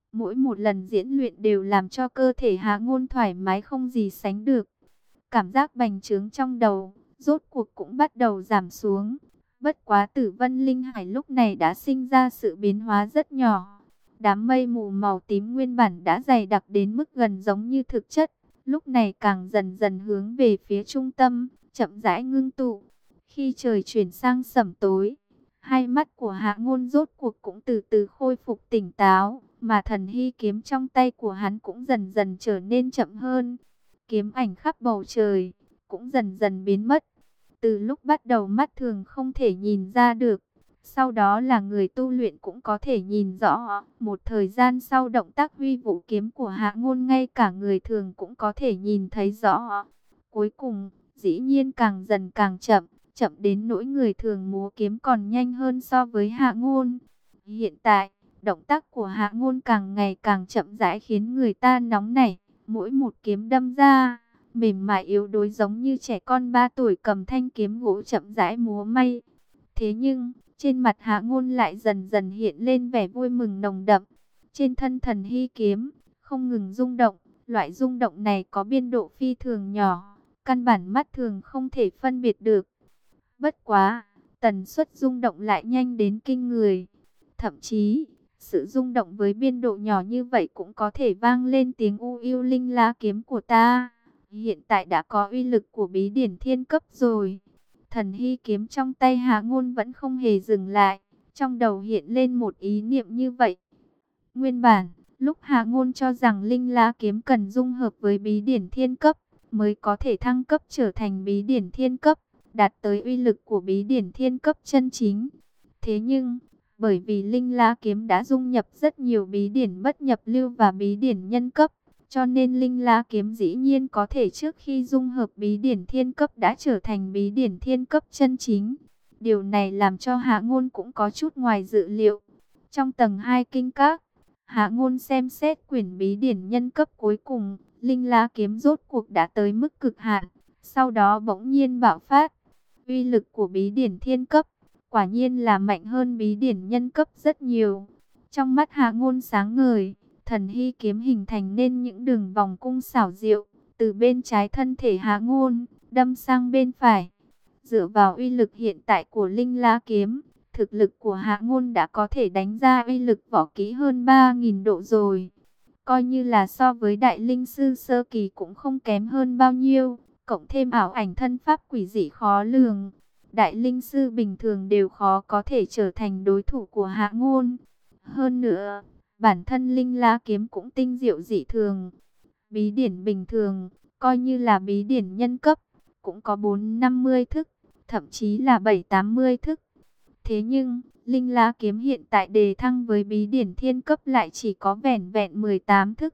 Mỗi một lần diễn luyện đều làm cho cơ thể Hạ Ngôn thoải mái không gì sánh được. Cảm giác bành trướng trong đầu, rốt cuộc cũng bắt đầu giảm xuống. Bất quá Tử Vân Linh Hải lúc này đã sinh ra sự biến hóa rất nhỏ. Đám mây mù màu tím nguyên bản đã dày đặc đến mức gần giống như thực chất. Lúc này càng dần dần hướng về phía trung tâm, chậm rãi ngưng tụ. Khi trời chuyển sang sẩm tối, hai mắt của Hạ Ngôn rốt cuộc cũng từ từ khôi phục tỉnh táo. Mà thần hy kiếm trong tay của hắn cũng dần dần trở nên chậm hơn. Kiếm ảnh khắp bầu trời cũng dần dần biến mất. Từ lúc bắt đầu mắt thường không thể nhìn ra được, sau đó là người tu luyện cũng có thể nhìn rõ. Một thời gian sau, động tác huy vũ kiếm của Hạ Ngôn ngay cả người thường cũng có thể nhìn thấy rõ. Cuối cùng, dĩ nhiên càng dần càng chậm, chậm đến nỗi người thường múa kiếm còn nhanh hơn so với Hạ Ngôn. Hiện tại, động tác của Hạ Ngôn càng ngày càng chậm rãi khiến người ta nóng nảy. Mỗi một kiếm đâm ra, mềm mại yếu đuối giống như trẻ con 3 tuổi cầm thanh kiếm gỗ chậm rãi múa may. Thế nhưng, trên mặt Hạ Ngôn lại dần dần hiện lên vẻ vui mừng nồng đậm. Trên thân thần hy kiếm, không ngừng rung động. Loại rung động này có biên độ phi thường nhỏ, căn bản mắt thường không thể phân biệt được. Bất quá, tần suất rung động lại nhanh đến kinh người. Thậm chí, sự rung động với biên độ nhỏ như vậy cũng có thể vang lên tiếng u yêu linh lá kiếm của ta. Hiện tại đã có uy lực của bí điển thiên cấp rồi. Thần hy kiếm trong tay Hạ Ngôn vẫn không hề dừng lại. Trong đầu hiện lên một ý niệm như vậy. Nguyên bản, lúc Hạ Ngôn cho rằng linh lá kiếm cần dung hợp với bí điển thiên cấp mới có thể thăng cấp trở thành bí điển thiên cấp, đạt tới uy lực của bí điển thiên cấp chân chính. Thế nhưng, bởi vì linh lá kiếm đã dung nhập rất nhiều bí điển bất nhập lưu và bí điển nhân cấp, cho nên linh lá kiếm dĩ nhiên có thể trước khi dung hợp bí điển thiên cấp đã trở thành bí điển thiên cấp chân chính. Điều này làm cho Hạ Ngôn cũng có chút ngoài dự liệu. Trong tầng 2 kinh các, Hạ Ngôn xem xét quyển bí điển nhân cấp cuối cùng, linh lá kiếm rốt cuộc đã tới mức cực hạn, sau đó bỗng nhiên bạo phát. Uy lực của bí điển thiên cấp quả nhiên là mạnh hơn bí điển nhân cấp rất nhiều. Trong mắt Hạ Ngôn sáng ngời, thần hy kiếm hình thành nên những đường vòng cung xảo diệu, từ bên trái thân thể Hạ Ngôn, đâm sang bên phải. Dựa vào uy lực hiện tại của linh lá kiếm, thực lực của Hạ Ngôn đã có thể đánh ra uy lực võ kỹ hơn 3.000 độ rồi. Coi như là so với đại linh sư sơ kỳ cũng không kém hơn bao nhiêu, cộng thêm ảo ảnh thân pháp quỷ dị khó lường. Đại linh sư bình thường đều khó có thể trở thành đối thủ của Hạ Ngôn. Hơn nữa, bản thân linh lá kiếm cũng tinh diệu dị thường. Bí điển bình thường, coi như là bí điển nhân cấp, cũng có 4-50 thức, thậm chí là 7-80 thức. Thế nhưng, linh lá kiếm hiện tại đề thăng với bí điển thiên cấp lại chỉ có vẻn vẹn 18 thức.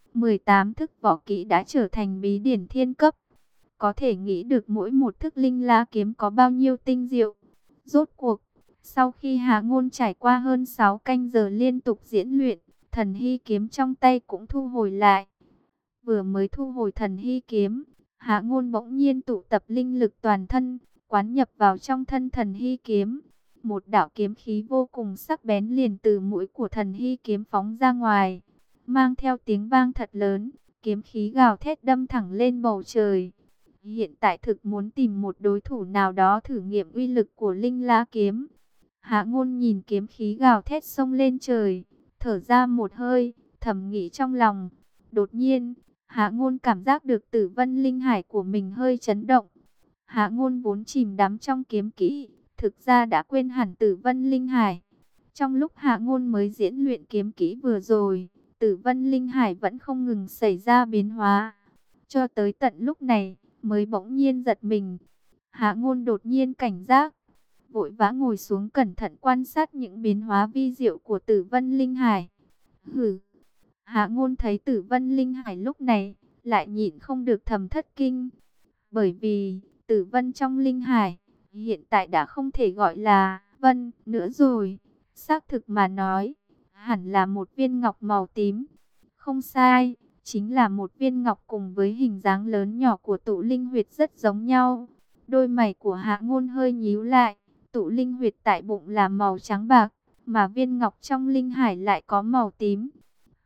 18 thức võ kỹ đã trở thành bí điển thiên cấp. Có thể nghĩ được mỗi một thức linh lá kiếm có bao nhiêu tinh diệu. Rốt cuộc, sau khi Hạ Ngôn trải qua hơn 6 canh giờ liên tục diễn luyện, thần hy kiếm trong tay cũng thu hồi lại. Vừa mới thu hồi thần hy kiếm, Hạ Ngôn bỗng nhiên tụ tập linh lực toàn thân, quán nhập vào trong thân thần hy kiếm. Một đạo kiếm khí vô cùng sắc bén liền từ mũi của thần hy kiếm phóng ra ngoài, mang theo tiếng vang thật lớn, kiếm khí gào thét đâm thẳng lên bầu trời. Hiện tại thực muốn tìm một đối thủ nào đó thử nghiệm uy lực của linh lá kiếm. Hạ Ngôn nhìn kiếm khí gào thét xông lên trời, thở ra một hơi, thầm nghĩ trong lòng. Đột nhiên, Hạ Ngôn cảm giác được Tử Vân Linh Hải của mình hơi chấn động. Hạ Ngôn vốn chìm đắm trong kiếm kỹ, thực ra đã quên hẳn Tử Vân Linh Hải. Trong lúc Hạ Ngôn mới diễn luyện kiếm kỹ vừa rồi, Tử Vân Linh Hải vẫn không ngừng xảy ra biến hóa. Cho tới tận lúc này, mới bỗng nhiên giật mình. Hạ Ngôn đột nhiên cảnh giác, vội vã ngồi xuống cẩn thận quan sát những biến hóa vi diệu của Tử Vân Linh Hải. Hừ. Hạ Ngôn thấy Tử Vân Linh Hải lúc này, lại nhịn không được thầm thất kinh. Bởi vì, Tử Vân trong Linh Hải, hiện tại đã không thể gọi là Vân nữa rồi. Xác thực mà nói, hẳn là một viên ngọc màu tím. Không sai, chính là một viên ngọc cùng với hình dáng lớn nhỏ của tụ linh huyệt rất giống nhau. Đôi mày của Hạ Ngôn hơi nhíu lại, tụ linh huyệt tại bụng là màu trắng bạc, mà viên ngọc trong linh hải lại có màu tím.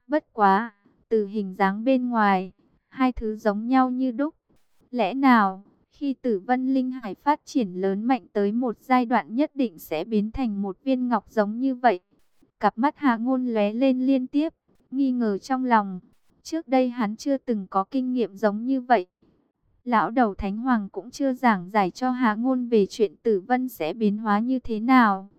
Bất quá, từ hình dáng bên ngoài, hai thứ giống nhau như đúc. Lẽ nào, khi Tử Vân Linh Hải phát triển lớn mạnh tới một giai đoạn nhất định sẽ biến thành một viên ngọc giống như vậy? Cặp mắt Hạ Ngôn lóe lên liên tiếp, nghi ngờ trong lòng. Trước đây hắn chưa từng có kinh nghiệm giống như vậy. Lão đầu Thánh Hoàng cũng chưa giảng giải cho Hạ Ngôn về chuyện Tử Vân sẽ biến hóa như thế nào.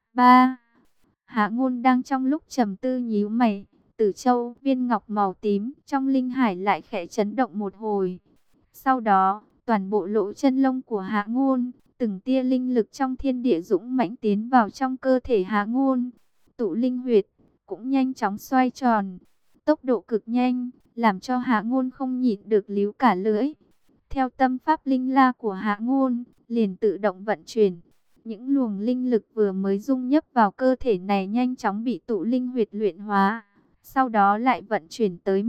3. Hạ Ngôn đang trong lúc trầm tư nhíu mày, Tử Châu, viên ngọc màu tím trong linh hải lại khẽ chấn động một hồi. Sau đó, toàn bộ lỗ chân lông của Hạ Ngôn, từng tia linh lực trong thiên địa dũng mãnh tiến vào trong cơ thể Hạ Ngôn. Tụ linh huyệt cũng nhanh chóng xoay tròn, tốc độ cực nhanh, làm cho Hạ Ngôn không nhịn được líu cả lưỡi. Theo tâm pháp linh la của Hạ Ngôn, liền tự động vận chuyển. Những luồng linh lực vừa mới dung nhập vào cơ thể này nhanh chóng bị tụ linh huyệt luyện hóa. Sau đó lại vận chuyển tới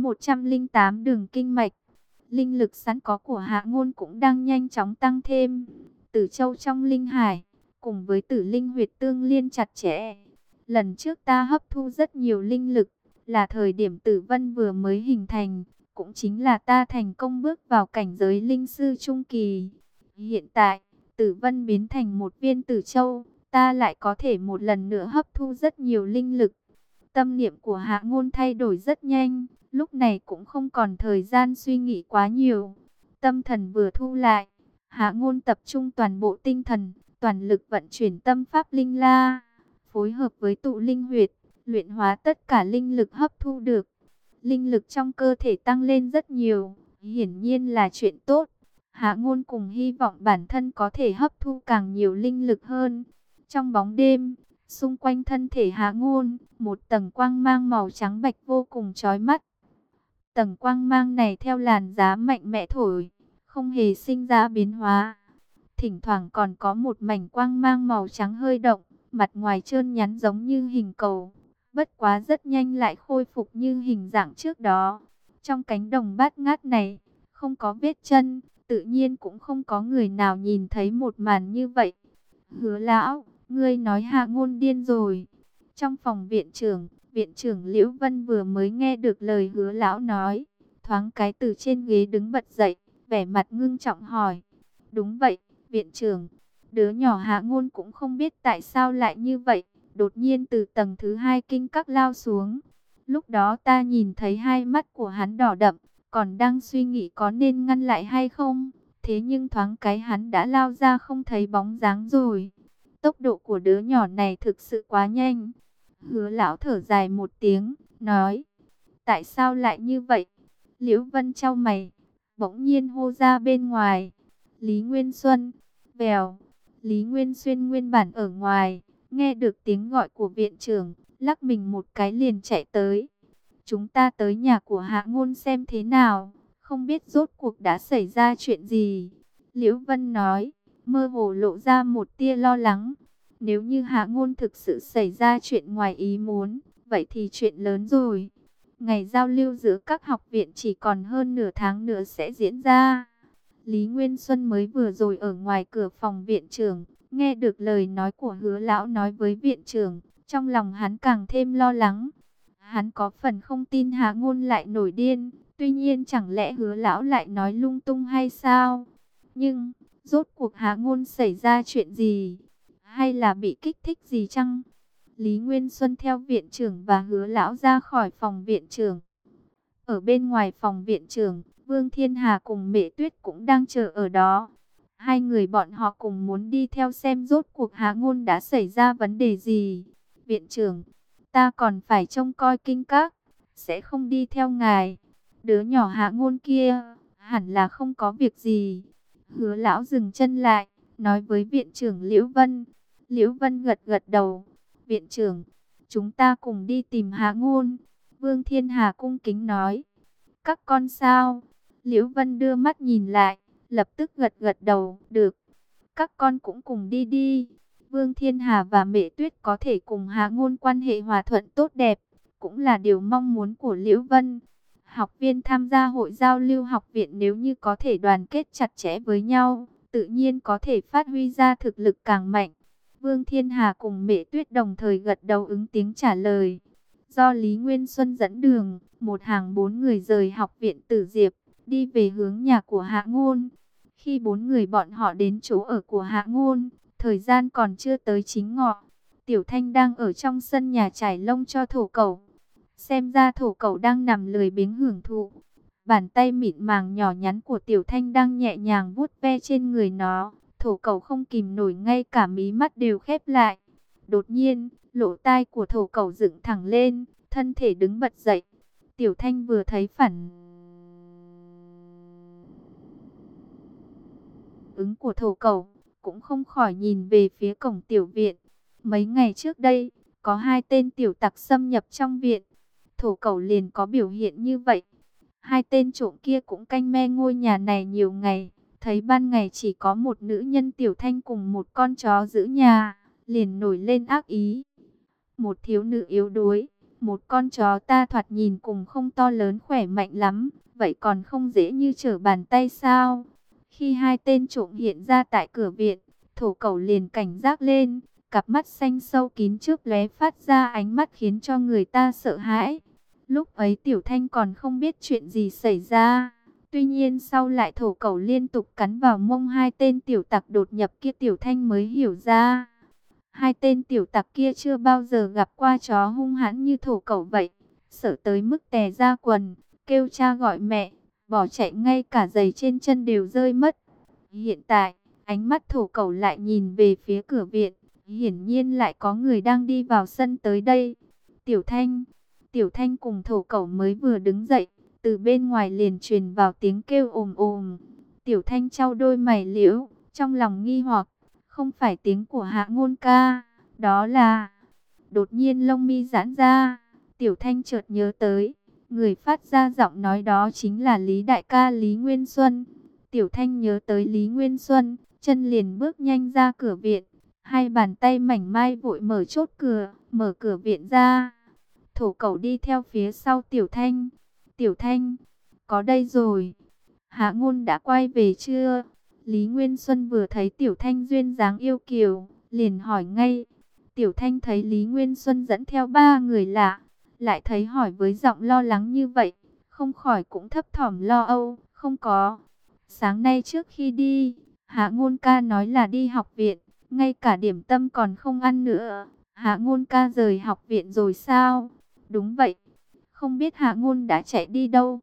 108 đường kinh mạch. Linh lực sẵn có của Hạ Ngôn cũng đang nhanh chóng tăng thêm. Tử Châu trong linh hải, cùng với tử linh huyệt tương liên chặt chẽ. Lần trước ta hấp thu rất nhiều linh lực, là thời điểm Tử Vân vừa mới hình thành. Cũng chính là ta thành công bước vào cảnh giới linh sư trung kỳ. Hiện tại, Tử Vân biến thành một viên Tử Châu, ta lại có thể một lần nữa hấp thu rất nhiều linh lực. Tâm niệm của Hạ Ngôn thay đổi rất nhanh, lúc này cũng không còn thời gian suy nghĩ quá nhiều. Tâm thần vừa thu lại, Hạ Ngôn tập trung toàn bộ tinh thần, toàn lực vận chuyển tâm pháp linh la, phối hợp với tụ linh huyệt, luyện hóa tất cả linh lực hấp thu được. Linh lực trong cơ thể tăng lên rất nhiều, hiển nhiên là chuyện tốt. Hạ Ngôn cùng hy vọng bản thân có thể hấp thu càng nhiều linh lực hơn. Trong bóng đêm, xung quanh thân thể Hạ Ngôn, một tầng quang mang màu trắng bạch vô cùng chói mắt. Tầng quang mang này theo làn gió mạnh mẽ thổi, không hề sinh ra biến hóa. Thỉnh thoảng còn có một mảnh quang mang màu trắng hơi động, mặt ngoài trơn nhắn giống như hình cầu. Bất quá rất nhanh lại khôi phục như hình dạng trước đó. Trong cánh đồng bát ngát này, không có vết chân, tự nhiên cũng không có người nào nhìn thấy một màn như vậy. Hứa lão, ngươi nói Hạ Ngôn điên rồi. Trong phòng viện trưởng Liễu Vân vừa mới nghe được lời Hứa lão nói, thoáng cái từ trên ghế đứng bật dậy, vẻ mặt ngưng trọng hỏi. Đúng vậy, viện trưởng, đứa nhỏ Hạ Ngôn cũng không biết tại sao lại như vậy. Đột nhiên từ tầng thứ 2 kinh các lao xuống. Lúc đó ta nhìn thấy hai mắt của hắn đỏ đậm, còn đang suy nghĩ có nên ngăn lại hay không. Thế nhưng thoáng cái hắn đã lao ra không thấy bóng dáng rồi. Tốc độ của đứa nhỏ này thực sự quá nhanh. Hứa lão thở dài một tiếng, nói. Tại sao lại như vậy? Liễu Vân chau mày, bỗng nhiên hô ra bên ngoài. Lý Nguyên Xuân, vèo. Lý Nguyên Xuyên nguyên bản ở ngoài, nghe được tiếng gọi của viện trưởng, lắc mình một cái liền chạy tới. Chúng ta tới nhà của Hạ Ngôn xem thế nào, không biết rốt cuộc đã xảy ra chuyện gì. Liễu Vân nói, mơ hồ lộ ra một tia lo lắng. Nếu như Hạ Ngôn thực sự xảy ra chuyện ngoài ý muốn, vậy thì chuyện lớn rồi. Ngày giao lưu giữa các học viện chỉ còn hơn nửa tháng nữa sẽ diễn ra. Lý Nguyên Xuân mới vừa rồi ở ngoài cửa phòng viện trưởng, nghe được lời nói của Hứa lão nói với viện trưởng, trong lòng hắn càng thêm lo lắng. Hắn có phần không tin Hạ Ngôn lại nổi điên, tuy nhiên chẳng lẽ Hứa lão lại nói lung tung hay sao? Nhưng, rốt cuộc Hạ Ngôn xảy ra chuyện gì? Hay là bị kích thích gì chăng? Lý Nguyên Xuân theo viện trưởng và Hứa lão ra khỏi phòng viện trưởng. Ở bên ngoài phòng viện trưởng, Vương Thiên Hà cùng Mễ Tuyết cũng đang chờ ở đó. Hai người bọn họ cùng muốn đi theo xem rốt cuộc Hạ Ngôn đã xảy ra vấn đề gì. Viện trưởng, ta còn phải trông coi kinh các, sẽ không đi theo ngài. Đứa nhỏ Hạ Ngôn kia, hẳn là không có việc gì. Hứa lão dừng chân lại, nói với viện trưởng Liễu Vân. Liễu Vân gật gật đầu. Viện trưởng, chúng ta cùng đi tìm Hạ Ngôn. Vương Thiên Hà cung kính nói. Các con sao? Liễu Vân đưa mắt nhìn lại, lập tức gật gật đầu. Được, các con cũng cùng đi đi. Vương Thiên Hà và Mễ Tuyết có thể cùng Hạ Ngôn quan hệ hòa thuận tốt đẹp, cũng là điều mong muốn của Liễu Vân. Học viên tham gia hội giao lưu học viện nếu như có thể đoàn kết chặt chẽ với nhau, tự nhiên có thể phát huy ra thực lực càng mạnh. Vương Thiên Hà cùng Mễ Tuyết đồng thời gật đầu ứng tiếng trả lời. do Lý Nguyên Xuân dẫn đường, một hàng 4 người rời học viện Tử Diệp, đi về hướng nhà của Hạ Ngôn. Khi 4 người bọn họ đến chỗ ở của Hạ Ngôn, thời gian còn chưa tới chính ngọ. Tiểu Thanh đang ở trong sân nhà trải lông cho thổ cẩu. Xem ra thổ cẩu đang nằm lười biếng hưởng thụ. Bàn tay mịn màng nhỏ nhắn của Tiểu Thanh đang nhẹ nhàng vuốt ve trên người nó. Thổ cẩu không kìm nổi, ngay cả mí mắt đều khép lại. Đột nhiên, lỗ tai của thổ cẩu dựng thẳng lên, thân thể đứng bật dậy. Tiểu Thanh vừa thấy phản ứng của thổ cẩu, cũng không khỏi nhìn về phía cổng tiểu viện. Mấy ngày trước đây, có 2 tên tiểu tặc xâm nhập trong viện. Thổ cẩu liền có biểu hiện như vậy. 2 tên trộm kia cũng canh me ngôi nhà này nhiều ngày. Thấy ban ngày chỉ có một nữ nhân Tiểu Thanh cùng một con chó giữ nhà, liền nổi lên ác ý. Một thiếu nữ yếu đuối, một con chó ta thoạt nhìn cùng không to lớn khỏe mạnh lắm, vậy còn không dễ như trở bàn tay sao? Khi 2 tên trộm hiện ra tại cửa viện, thổ cẩu liền cảnh giác lên, cặp mắt xanh sâu kín trước lóe phát ra ánh mắt khiến cho người ta sợ hãi. Lúc ấy Tiểu Thanh còn không biết chuyện gì xảy ra. Tuy nhiên sau lại thổ cẩu liên tục cắn vào mông 2 tên tiểu tặc đột nhập kia, Tiểu Thanh mới hiểu ra. 2 tên tiểu tặc kia chưa bao giờ gặp qua chó hung hãn như thổ cẩu vậy. Sợ tới mức tè ra quần, kêu cha gọi mẹ, bỏ chạy ngay cả giày trên chân đều rơi mất. Hiện tại, ánh mắt thổ cẩu lại nhìn về phía cửa viện. Hiển nhiên lại có người đang đi vào sân tới đây. Tiểu Thanh cùng thổ cẩu mới vừa đứng dậy, từ bên ngoài liền truyền vào tiếng kêu ồm ồm. Tiểu Thanh chau đôi mày liễu, trong lòng nghi hoặc, không phải tiếng của Hạ Ngôn ca, đó là... Đột nhiên lông mi giãn ra, Tiểu Thanh chợt nhớ tới, người phát ra giọng nói đó chính là Lý đại ca Lý Nguyên Xuân. Tiểu Thanh nhớ tới Lý Nguyên Xuân, chân liền bước nhanh ra cửa viện, 2 bàn tay mảnh mai vội mở chốt cửa, mở cửa viện ra. Thổ cẩu đi theo phía sau Tiểu Thanh. Tiểu Thanh, có đây rồi. Hạ Ngôn đã quay về chưa? Lý Nguyên Xuân vừa thấy Tiểu Thanh duyên dáng yêu kiều, liền hỏi ngay. Tiểu Thanh thấy Lý Nguyên Xuân dẫn theo 3 người lạ, lại thấy hỏi với giọng lo lắng như vậy, không khỏi cũng thấp thỏm lo âu. Không có. Sáng nay trước khi đi, Hạ Ngôn ca nói là đi học viện, ngay cả điểm tâm còn không ăn nữa. Hạ Ngôn ca rời học viện rồi sao? Đúng vậy. Không biết Hạ Ngôn đã chạy đi đâu?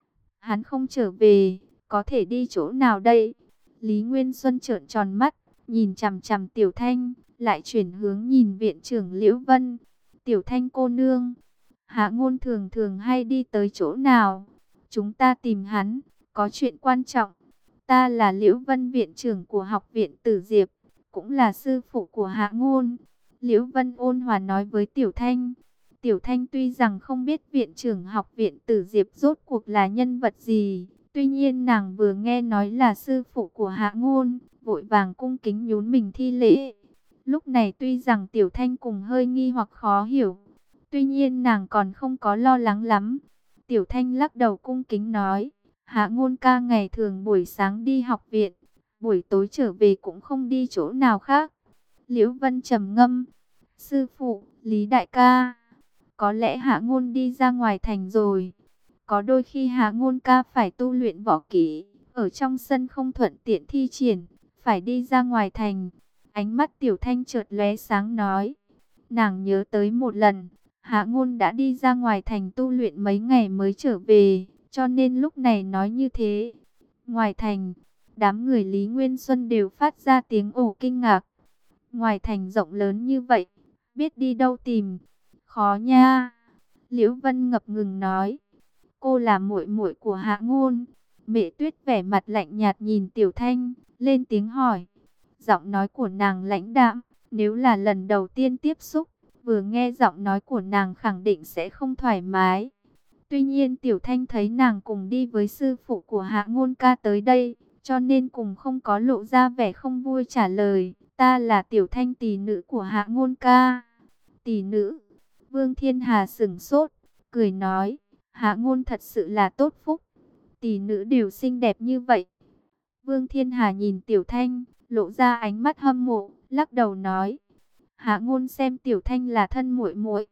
Hắn không trở về, có thể đi chỗ nào đây? Lý Nguyên Xuân trợn tròn mắt, nhìn chằm chằm Tiểu Thanh, lại chuyển hướng nhìn viện trưởng Liễu Vân. Tiểu Thanh cô nương, Hạ Ngôn thường thường hay đi tới chỗ nào? Chúng ta tìm hắn, có chuyện quan trọng. Ta là Liễu Vân, viện trưởng của học viện Tử Diệp, cũng là sư phụ của Hạ Ngôn. Liễu Vân ôn hòa nói với Tiểu Thanh. Tiểu Thanh tuy rằng không biết viện trưởng học viện Tử Diệp rốt cuộc là nhân vật gì, tuy nhiên nàng vừa nghe nói là sư phụ của Hạ Ngôn, vội vàng cung kính nhún mình thi lễ. Lúc này tuy rằng Tiểu Thanh cùng hơi nghi hoặc khó hiểu, tuy nhiên nàng còn không có lo lắng lắm. Tiểu Thanh lắc đầu cung kính nói, Hạ Ngôn ca ngày thường buổi sáng đi học viện, buổi tối trở về cũng không đi chỗ nào khác. Liễu Vân trầm ngâm, sư phụ, Lý đại ca, có lẽ Hạ Ngôn đi ra ngoài thành rồi. Có đôi khi Hạ Ngôn ca phải tu luyện võ kỹ, ở trong sân không thuận tiện thi triển, phải đi ra ngoài thành. Ánh mắt Tiểu Thanh chợt lóe sáng nói. Nàng nhớ tới một lần, Hạ Ngôn đã đi ra ngoài thành tu luyện mấy ngày mới trở về, cho nên lúc này nói như thế. Ngoài thành, đám người Lý Nguyên Xuân đều phát ra tiếng ồ kinh ngạc. Ngoài thành rộng lớn như vậy, biết đi đâu tìm? Khó nha. Liễu Vân ngập ngừng nói. Cô là muội muội của Hạ Ngôn. Mẹ Tuyết vẻ mặt lạnh nhạt nhìn Tiểu Thanh, lên tiếng hỏi. Giọng nói của nàng lãnh đạm, nếu là lần đầu tiên tiếp xúc, vừa nghe giọng nói của nàng khẳng định sẽ không thoải mái. Tuy nhiên Tiểu Thanh thấy nàng cùng đi với sư phụ của Hạ Ngôn ca tới đây, cho nên cùng không có lộ ra vẻ không vui trả lời. Ta là Tiểu Thanh, tỷ nữ của Hạ Ngôn ca. Tỷ nữ? Vương Thiên Hà sửng sốt, cười nói, Hạ Ngôn thật sự là tốt phúc. Tỷ nữ đều xinh đẹp như vậy. Vương Thiên Hà nhìn Tiểu Thanh, lộ ra ánh mắt hâm mộ, lắc đầu nói, Hạ Ngôn xem Tiểu Thanh là thân muội muội,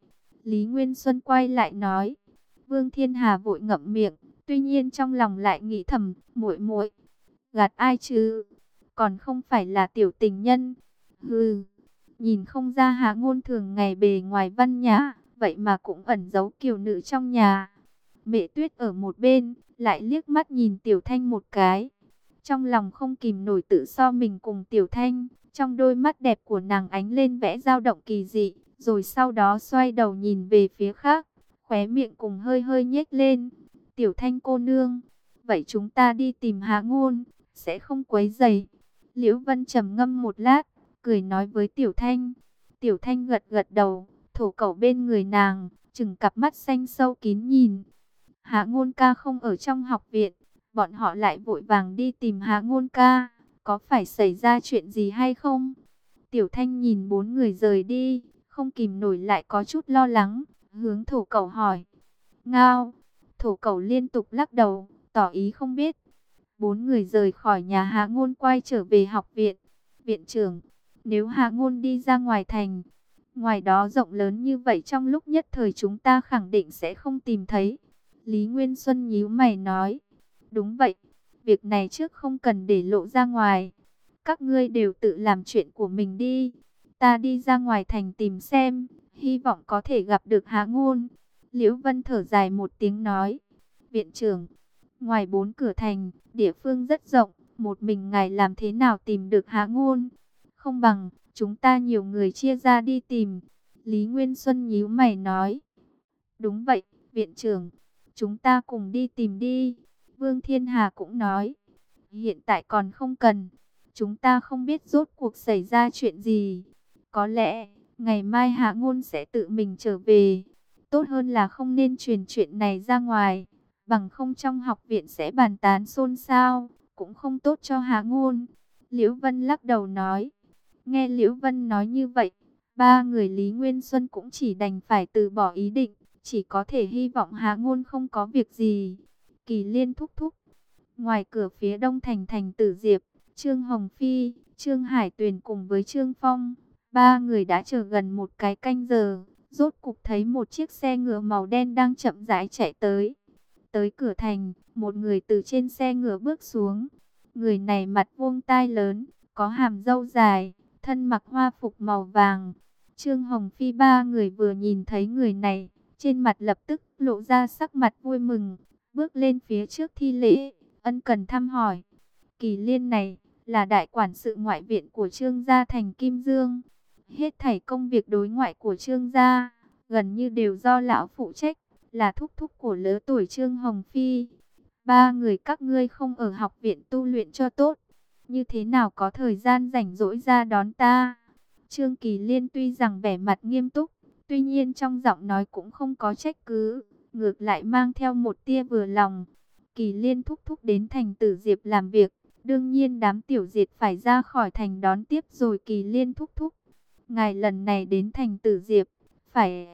Lý Nguyên Xuân quay lại nói. Vương Thiên Hà vội ngậm miệng, tuy nhiên trong lòng lại nghĩ thầm, muội muội gạt ai chứ, còn không phải là tiểu tình nhân. Hừ, nhìn không ra Hạ Ngôn thường ngày bề ngoài văn nhã, vậy mà cũng ẩn giấu kiều nữ trong nhà. Mẹ Tuyết ở một bên, lại liếc mắt nhìn Tiểu Thanh một cái. Trong lòng không kìm nổi tự so mình cùng Tiểu Thanh, trong đôi mắt đẹp của nàng ánh lên vẻ dao động kỳ dị, rồi sau đó xoay đầu nhìn về phía khác, khóe miệng cùng hơi hơi nhếch lên. Tiểu Thanh cô nương, vậy chúng ta đi tìm Hạ Ngôn, sẽ không quấy rầy. Liễu Vân trầm ngâm một lát, cười nói với Tiểu Thanh. Tiểu Thanh gật gật đầu, thổ cẩu bên người nàng, chừng cặp mắt xanh sâu kín nhìn. Hạ Ngôn ca không ở trong học viện, bọn họ lại vội vàng đi tìm Hạ Ngôn ca, có phải xảy ra chuyện gì hay không? Tiểu Thanh nhìn bốn người rời đi, không kìm nổi lại có chút lo lắng, hướng thổ cẩu hỏi. Ngao, thổ cẩu liên tục lắc đầu, tỏ ý không biết. Bốn người rời khỏi nhà Hạ Ngôn quay trở về học viện. Viện trưởng, nếu Hạ Ngôn đi ra ngoài thành, ngoài đó rộng lớn như vậy, trong lúc nhất thời chúng ta khẳng định sẽ không tìm thấy. Lý Nguyên Xuân nhíu mày nói. Đúng vậy, việc này trước không cần để lộ ra ngoài. Các ngươi đều tự làm chuyện của mình đi. Ta đi ra ngoài thành tìm xem, hy vọng có thể gặp được Hạ Ngôn. Liễu Vân thở dài một tiếng nói. Viện trưởng, ngoài 4 cửa thành, địa phương rất rộng, một mình ngài làm thế nào tìm được Hạ Ngôn? Không bằng, chúng ta nhiều người chia ra đi tìm. Lý Nguyên Xuân nhíu mày nói. Đúng vậy, viện trưởng, chúng ta cùng đi tìm đi. Vương Thiên Hà cũng nói. Hiện tại còn không cần, chúng ta không biết rốt cuộc xảy ra chuyện gì. Có lẽ, ngày mai Hạ Ngôn sẽ tự mình trở về. Tốt hơn là không nên truyền chuyện này ra ngoài, bằng không trong học viện sẽ bàn tán xôn xao, cũng không tốt cho Hạ Ngôn. Liễu Vân lắc đầu nói. Nghe Liễu Vân nói như vậy, ba người Lý Nguyên Xuân cũng chỉ đành phải từ bỏ ý định, chỉ có thể hy vọng Hạ Ngôn không có việc gì. Kỳ Liên thúc thúc. Ngoài cửa phía đông thành Thành Tử Diệp, Trương Hồng Phi, Trương Hải Tuyền cùng với Trương Phong, ba người đã chờ gần một cái canh giờ, rốt cục thấy một chiếc xe ngựa màu đen đang chậm rãi chạy tới. Tới cửa thành, một người từ trên xe ngựa bước xuống. Người này mặt vuông tai lớn, có hàm râu dài, thân mặc hoa phục màu vàng. Trương Hồng Phi ba người vừa nhìn thấy người này, trên mặt lập tức lộ ra sắc mặt vui mừng, bước lên phía trước thi lễ, ân cần thăm hỏi. Kỳ Liên này là đại quản sự ngoại viện của Trương gia thành Kim Dương. Hết thảy công việc đối ngoại của Trương gia gần như đều do lão phụ trách, là thúc thúc của lứa tuổi Trương Hồng Phi. Ba người các ngươi không ở học viện tu luyện cho tốt, như thế nào có thời gian rảnh rỗi ra đón ta? Trương Kỳ Liên tuy rằng vẻ mặt nghiêm túc, tuy nhiên trong giọng nói cũng không có trách cứ, ngược lại mang theo một tia vừa lòng. Kỳ Liên thúc thúc đến thành Tử Diệp làm việc, đương nhiên đám tiểu diệt phải ra khỏi thành đón tiếp rồi. Kỳ Liên thúc thúc, ngài lần này đến thành Tử Diệp, phải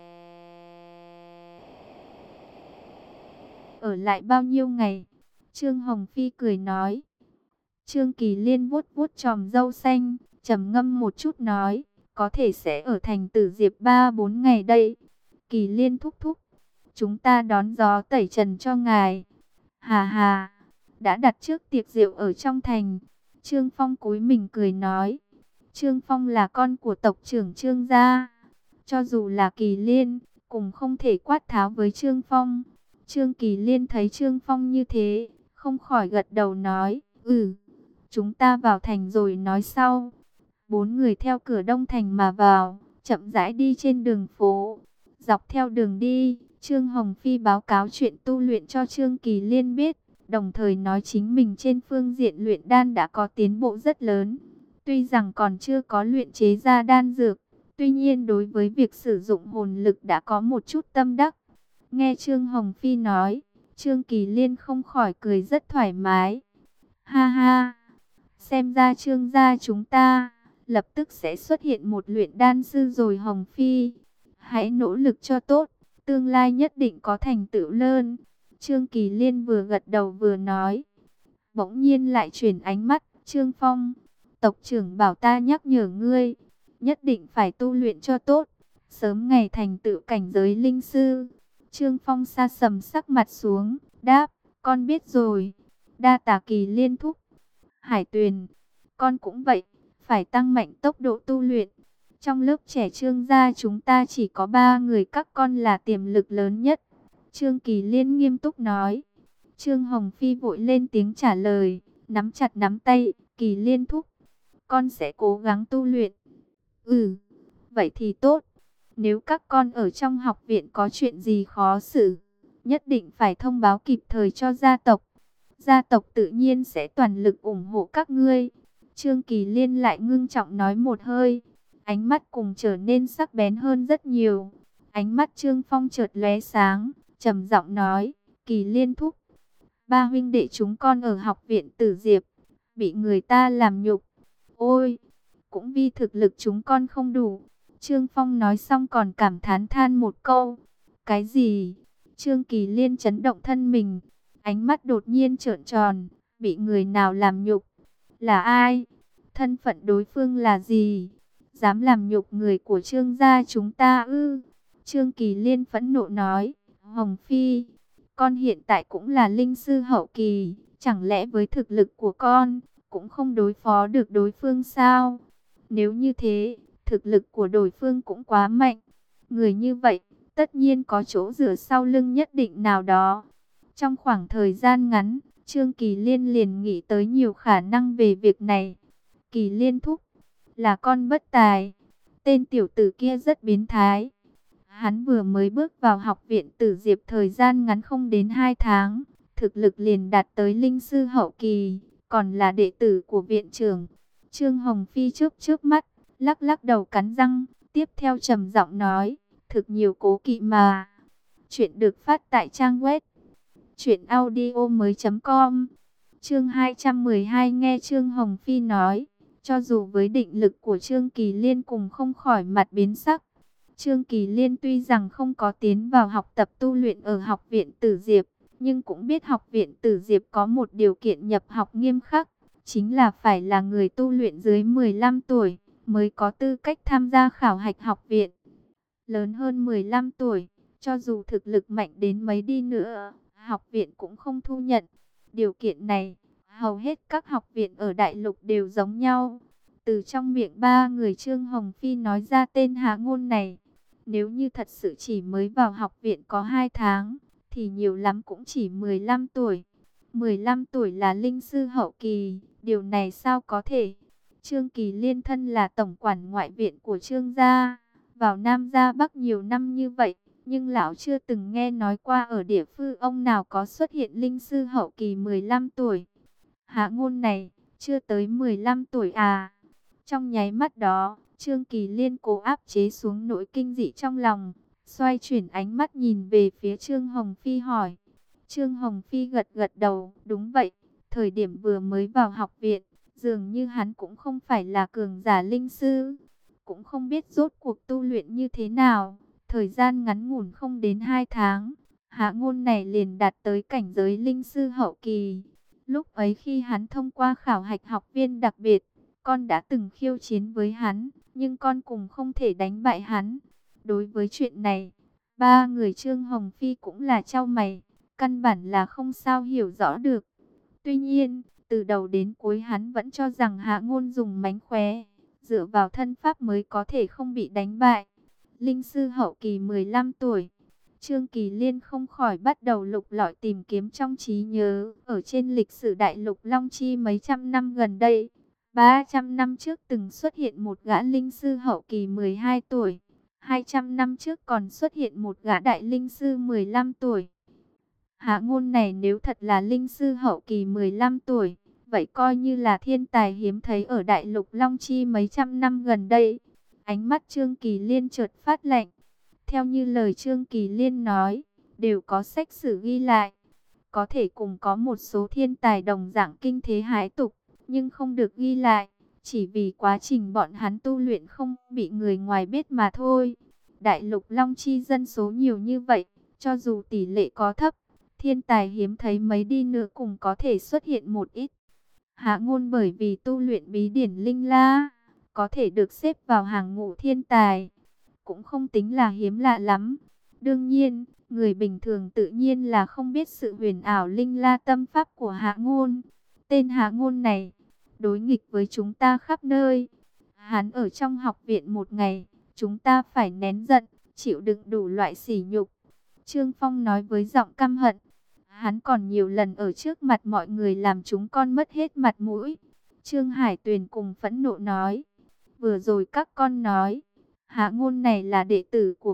ở lại bao nhiêu ngày? Trương Hồng Phi cười nói. Trương Kỳ Liên vuốt vuốt chòm râu xanh, trầm ngâm một chút nói, có thể sẽ ở thành Tử Diệp 3-4 ngày đây. Kỳ Liên thúc thúc, chúng ta đón gió tẩy trần cho ngài. Hà hà, đã đặt trước tiệc rượu ở trong thành. Trương Phong cúi mình cười nói. Trương Phong là con của tộc trưởng Trương gia, cho dù là Kỳ Liên, cũng không thể quát tháo với Trương Phong. Trương Kỳ Liên thấy Trương Phong như thế, không khỏi gật đầu nói, chúng ta vào thành rồi nói sau. Bốn người theo cửa đông thành mà vào, chậm rãi đi trên đường phố. Dọc theo đường đi, Trương Hồng Phi báo cáo chuyện tu luyện cho Trương Kỳ Liên biết, đồng thời nói chính mình trên phương diện luyện đan đã có tiến bộ rất lớn. Tuy rằng còn chưa có luyện chế ra đan dược, tuy nhiên đối với việc sử dụng hồn lực đã có một chút tâm đắc. Nghe Trương Hồng Phi nói, Trương Kỳ Liên không khỏi cười rất thoải mái. Ha ha, xem ra Trương gia chúng ta lập tức sẽ xuất hiện một luyện đan sư rồi Hồng Phi. Hãy nỗ lực cho tốt, tương lai nhất định có thành tựu lớn. Trương Kỳ Liên vừa gật đầu vừa nói. Bỗng nhiên lại chuyển ánh mắt, Trương Phong, tộc trưởng bảo ta nhắc nhở ngươi, nhất định phải tu luyện cho tốt. sớm ngày thành tựu cảnh giới linh sư. Trương Phong sa sầm sắc mặt xuống, đáp, con biết rồi. Đa tạ Kỳ Liên thúc. Hải Tuyền, con cũng vậy, phải tăng mạnh tốc độ tu luyện. Trong lớp trẻ Trương gia chúng ta chỉ có 3 người các con là tiềm lực lớn nhất. Trương Kỳ Liên nghiêm túc nói. Trương Hồng Phi vội lên tiếng trả lời, nắm chặt nắm tay, Kỳ Liên thúc, con sẽ cố gắng tu luyện. Ừ, vậy thì tốt. Nếu các con ở trong học viện có chuyện gì khó xử, nhất định phải thông báo kịp thời cho gia tộc. Gia tộc tự nhiên sẽ toàn lực ủng hộ các ngươi. Trương Kỳ Liên lại ngưng trọng nói một hơi, ánh mắt cùng trở nên sắc bén hơn rất nhiều. Ánh mắt Trương Phong chợt lóe sáng, trầm giọng nói, Kỳ Liên thúc, 3 huynh đệ chúng con ở học viện Tử Diệp, bị người ta làm nhục. Ôi, cũng vì thực lực chúng con không đủ. Trương Phong nói xong còn cảm thán than một câu. Cái gì? Trương Kỳ Liên chấn động thân mình, ánh mắt đột nhiên trợn tròn. Bị người nào làm nhục? Là ai? Thân phận đối phương là gì? Dám làm nhục người của Trương gia chúng ta ư? Trương Kỳ Liên phẫn nộ nói. Hồng Phi, con hiện tại cũng là linh sư hậu kỳ, chẳng lẽ với thực lực của con cũng không đối phó được đối phương sao? Nếu như thế, thực lực của đối phương cũng quá mạnh. Người như vậy, tất nhiên có chỗ dựa sau lưng nhất định nào đó. Trong khoảng thời gian ngắn, Trương Kỳ Liên liền nghĩ tới nhiều khả năng về việc này. Kỳ Liên thúc, là con bất tài. Tên tiểu tử kia rất biến thái. Hắn vừa mới bước vào học viện Tử Diệp thời gian ngắn không đến 2 tháng. Thực lực liền đạt tới linh sư hậu kỳ, còn là đệ tử của viện trưởng. Trương Hồng Phi trước mắt, lắc lắc đầu cắn răng, tiếp theo trầm giọng nói, thực nhiều cố kỵ mà. Chuyện được phát tại trang web truyệnaudiomoi.com. Chương 212 nghe Trương Hồng Phi nói, cho dù với định lực của Trương Kỳ Liên cùng không khỏi mặt biến sắc. Trương Kỳ Liên tuy rằng không có tiến vào học tập tu luyện ở học viện Tử Diệp, nhưng cũng biết học viện Tử Diệp có một điều kiện nhập học nghiêm khắc, chính là phải là người tu luyện dưới 15 tuổi mới có tư cách tham gia khảo hạch học viện. Lớn hơn 15 tuổi, cho dù thực lực mạnh đến mấy đi nữa, học viện cũng không thu nhận. Điều kiện này, hầu hết các học viện ở đại lục đều giống nhau. Từ trong miệng 3 người Trương Hồng Phi nói ra tên Hạ Ngôn này. Nếu như thật sự chỉ mới vào học viện có 2 tháng, thì nhiều lắm cũng chỉ 15 tuổi. 15 tuổi là linh sư hậu kỳ, điều này sao có thể? Trương Kỳ Liên thân là tổng quản ngoại viện của Trương gia, vào Nam ra Bắc nhiều năm như vậy, nhưng lão chưa từng nghe nói qua ở địa phương ông nào có xuất hiện linh sư hậu kỳ 15 tuổi. Hạ Ngôn này, chưa tới 15 tuổi à? Trong nháy mắt đó, Trương Kỳ Liên cố áp chế xuống nỗi kinh dị trong lòng, xoay chuyển ánh mắt nhìn về phía Trương Hồng Phi hỏi. Trương Hồng Phi gật gật đầu, đúng vậy, thời điểm vừa mới vào học viện, dường như hắn cũng không phải là cường giả linh sư, cũng không biết rốt cuộc tu luyện như thế nào. Thời gian ngắn ngủn không đến 2 tháng, Hạ Ngôn này liền đạt tới cảnh giới linh sư hậu kỳ. Lúc ấy khi hắn thông qua khảo hạch học viên đặc biệt, con đã từng khiêu chiến với hắn, nhưng con cùng không thể đánh bại hắn. Đối với chuyện này, 3 người Trương Hồng Phi cũng là chau mày, căn bản là không sao hiểu rõ được. Tuy nhiên, từ đầu đến cuối hắn vẫn cho rằng Hạ Ngôn dùng mánh khóe, dựa vào thân pháp mới có thể không bị đánh bại. Linh sư hậu kỳ 15 tuổi. Trương Kỳ Liên không khỏi bắt đầu lục lọi tìm kiếm trong trí nhớ, ở trên lịch sử đại lục Long Chi mấy trăm năm gần đây. 300 năm trước từng xuất hiện một gã linh sư hậu kỳ 12 tuổi. 200 năm trước còn xuất hiện một gã đại linh sư 15 tuổi. Hạ Ngôn này nếu thật là linh sư hậu kỳ 15 tuổi, vậy coi như là thiên tài hiếm thấy ở đại lục Long Chi mấy trăm năm gần đây. Ánh mắt Trương Kỳ Liên chợt phát lạnh. Theo như lời Trương Kỳ Liên nói, đều có sách sử ghi lại. Có thể cùng có một số thiên tài đồng dạng kinh thế hãi tục, nhưng không được ghi lại, chỉ vì quá trình bọn hắn tu luyện không bị người ngoài biết mà thôi. Đại lục Long Chi dân số nhiều như vậy, cho dù tỷ lệ có thấp, thiên tài hiếm thấy mấy đi nữa cũng có thể xuất hiện một ít. Hạ Ngôn bởi vì tu luyện bí điển linh la, có thể được xếp vào hàng ngũ thiên tài. cũng không tính là hiếm lạ lắm. Đương nhiên, người bình thường tự nhiên là không biết sự huyền ảo linh la tâm pháp của Hạ Ngôn. Tên Hạ Ngôn này, đối nghịch với chúng ta khắp nơi. Hắn ở trong học viện một ngày, chúng ta phải nén giận, chịu đựng đủ loại sỉ nhục. Trương Phong nói với giọng căm hận. Hắn còn nhiều lần ở trước mặt mọi người làm chúng con mất hết mặt mũi. Trương Hải Tuyền cùng phẫn nộ nói. Vừa rồi các con nói, Hạ Ngôn này là đệ tử của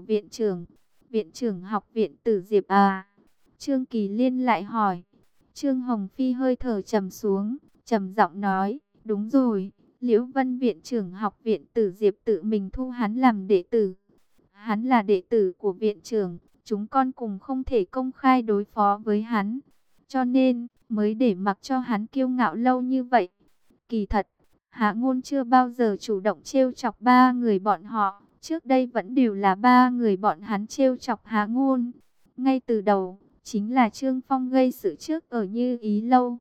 viện trưởng học viện Tử Diệp à? Trương Kỳ Liên lại hỏi. Trương Hồng Phi hơi thở trầm xuống, trầm giọng nói, đúng rồi, Liễu Vân viện trưởng học viện Tử Diệp tự mình thu hắn làm đệ tử. Hắn là đệ tử của viện trưởng, chúng con cùng không thể công khai đối phó với hắn, cho nên mới để mặc cho hắn kiêu ngạo lâu như vậy. Kỳ thật, Hạ Ngôn chưa bao giờ chủ động trêu chọc ba người bọn họ, trước đây vẫn đều là ba người bọn hắn trêu chọc Hạ Ngôn. Ngay từ đầu, chính là Trương Phong gây sự trước ở Như Ý lâu.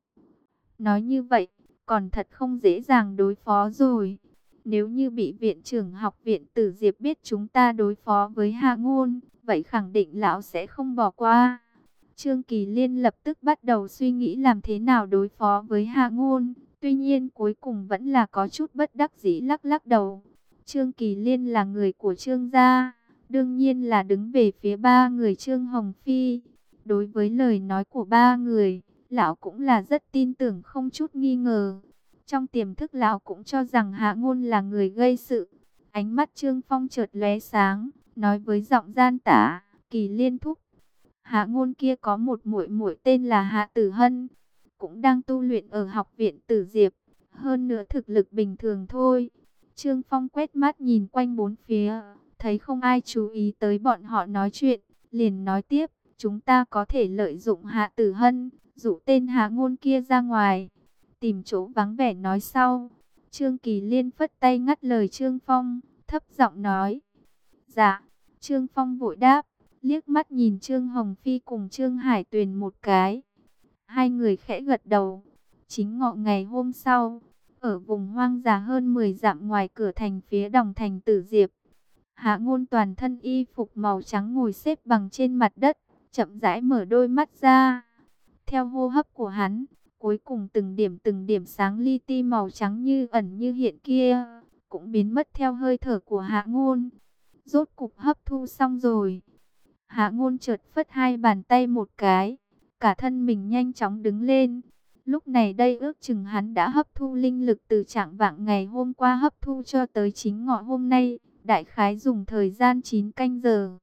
Nói như vậy, còn thật không dễ dàng đối phó rồi. Nếu như bị viện trưởng học viện Tử Diệp biết chúng ta đối phó với Hạ Ngôn, vậy khẳng định lão sẽ không bỏ qua. Trương Kỳ Liên lập tức bắt đầu suy nghĩ làm thế nào đối phó với Hạ Ngôn. Tuy nhiên cuối cùng vẫn là có chút bất đắc dĩ lắc lắc đầu. Trương Kỳ Liên là người của Trương gia, đương nhiên là đứng về phía ba người Trương Hồng Phi. Đối với lời nói của ba người, lão cũng là rất tin tưởng không chút nghi ngờ. Trong tiềm thức lão cũng cho rằng Hạ Ngôn là người gây sự. Ánh mắt Trương Phong chợt lóe sáng, nói với giọng gian tả, Kỳ Liên thúc. Hạ Ngôn kia có một muội muội tên là Hạ Tử Hân, cũng đang tu luyện ở học viện Tử Diệp, hơn nữa thực lực bình thường thôi. Trương Phong quét mắt nhìn quanh bốn phía, thấy không ai chú ý tới bọn họ nói chuyện, liền nói tiếp, chúng ta có thể lợi dụng Hạ Tử Hân, dụ tên Hạ Ngôn kia ra ngoài, tìm chỗ vắng vẻ nói sau. Trương Kỳ Liên phất tay ngắt lời Trương Phong, thấp giọng nói, dạ. Trương Phong vội đáp, liếc mắt nhìn Trương Hồng Phi cùng Trương Hải Tuyền một cái. Hai người khẽ gật đầu. Chính ngọ ngày hôm sau, ở vùng hoang dã hơn 10 dặm ngoài cửa thành phía Đồng thành Tử Diệp, Hạ Ngôn toàn thân y phục màu trắng ngồi xếp bằng trên mặt đất, chậm rãi mở đôi mắt ra. Theo hô hấp của hắn, cuối cùng từng điểm sáng li ti màu trắng như ẩn như hiện kia cũng biến mất theo hơi thở của Hạ Ngôn. Rốt cục hấp thu xong rồi. Hạ Ngôn chợt phất hai bàn tay một cái, cả thân mình nhanh chóng đứng lên. Lúc này đây ước chừng hắn đã hấp thu linh lực từ trạng vạng ngày hôm qua hấp thu cho tới chính ngọ hôm nay, đại khái dùng thời gian 9 canh giờ.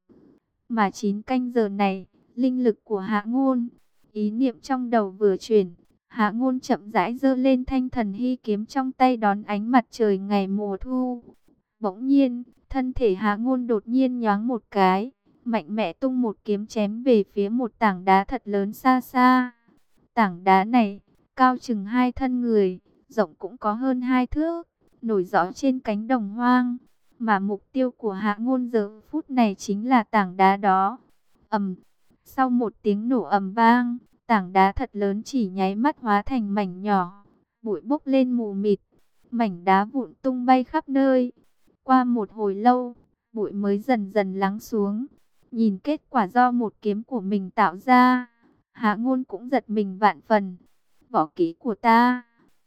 Mà 9 canh giờ này, linh lực của Hạ Ngôn, ý niệm trong đầu vừa chuyển, Hạ Ngôn chậm rãi giơ lên thanh thần hy kiếm trong tay đón ánh mặt trời ngày mùa thu. Bỗng nhiên, thân thể Hạ Ngôn đột nhiên nhoáng một cái, mạnh mẽ tung một kiếm chém về phía một tảng đá thật lớn xa xa. Tảng đá này, cao chừng 2 thân người, rộng cũng có hơn 2 thước, nổi rõ trên cánh đồng hoang. Mà mục tiêu của Hạ Ngôn giờ phút này chính là tảng đá đó. Ầm, sau một tiếng nổ ầm vang, tảng đá thật lớn chỉ nháy mắt hóa thành mảnh nhỏ, bụi bốc lên mù mịt, mảnh đá vụn tung bay khắp nơi. Qua một hồi lâu, bụi mới dần dần lắng xuống. Nhìn kết quả do một kiếm của mình tạo ra, Hạ Ngôn cũng giật mình vạn phần. Võ kỹ của ta.